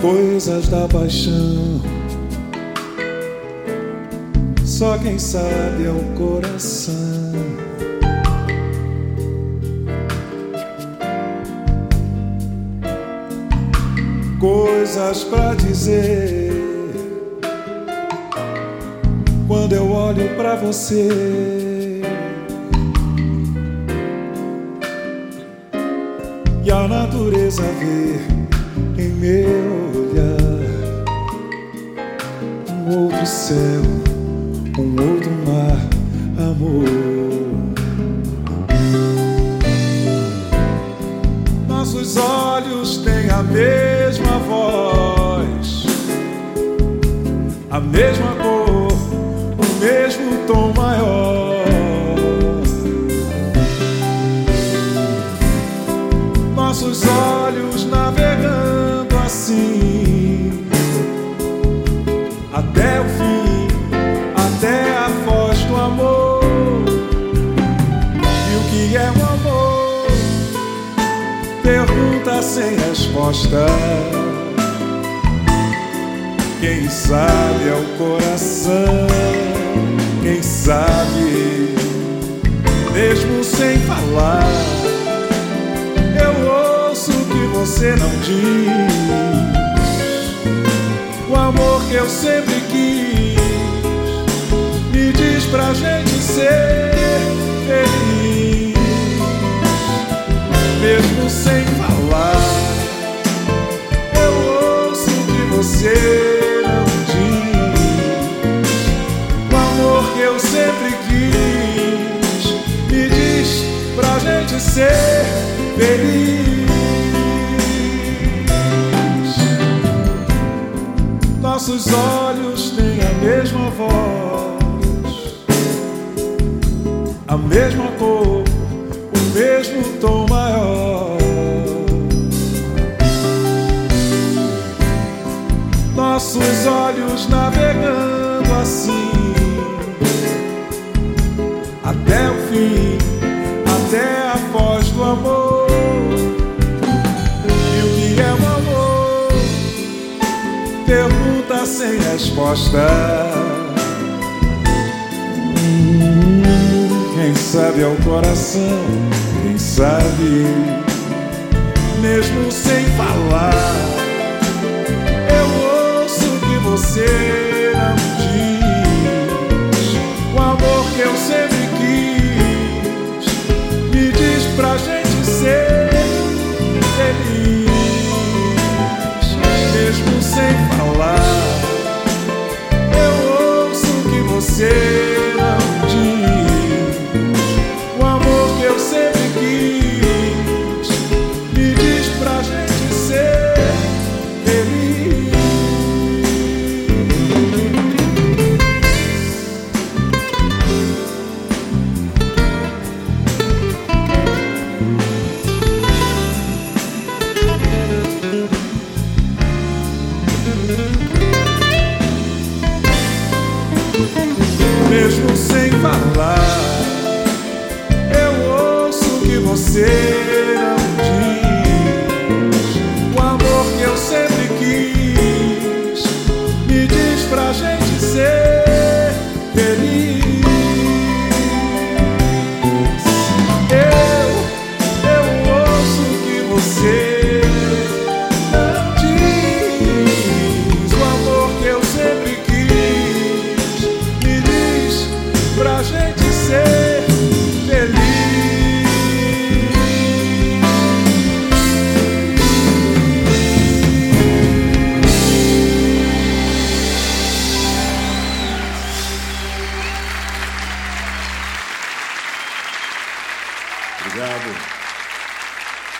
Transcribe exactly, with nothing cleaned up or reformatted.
coisas da paixão, só quem sabe é o coração. Coisas pra dizer quando eu olho pra você, e a natureza vê em meu olhar um outro céu, um outro mar, amor. Nossos olhos têm a mesma voz, a mesma cor, o mesmo tom maior. Nossos olhos navegando assim até o fim, até a voz do amor. E o que é um amor? Pergunta sem resposta. Quem sabe é o coração, quem sabe, mesmo sem falar. Eu ouço o que você não diz, o amor que eu sempre quis. Me diz pra gente ser feliz, mesmo sem falar. Eu ouço o que você não diz, o amor que eu sempre quis. Me diz pra gente ser feliz. Nossos olhos têm a mesma voz, a mesma cor, o mesmo tom maior. Nossos olhos navegando assim até o fim, até a voz do amor. E o que é um amor? Pergunta sem resposta. Quem sabe é o coração, quem sabe, mesmo sem falar. Eu ouço o que você não diz, o amor que eu sempre quis. Me diz pra gente ser feliz, mesmo sem falar. Eu ouço o que você não diz, o amor que eu sempre quis. Me diz pra gente ser feliz. Mesmo sem falar.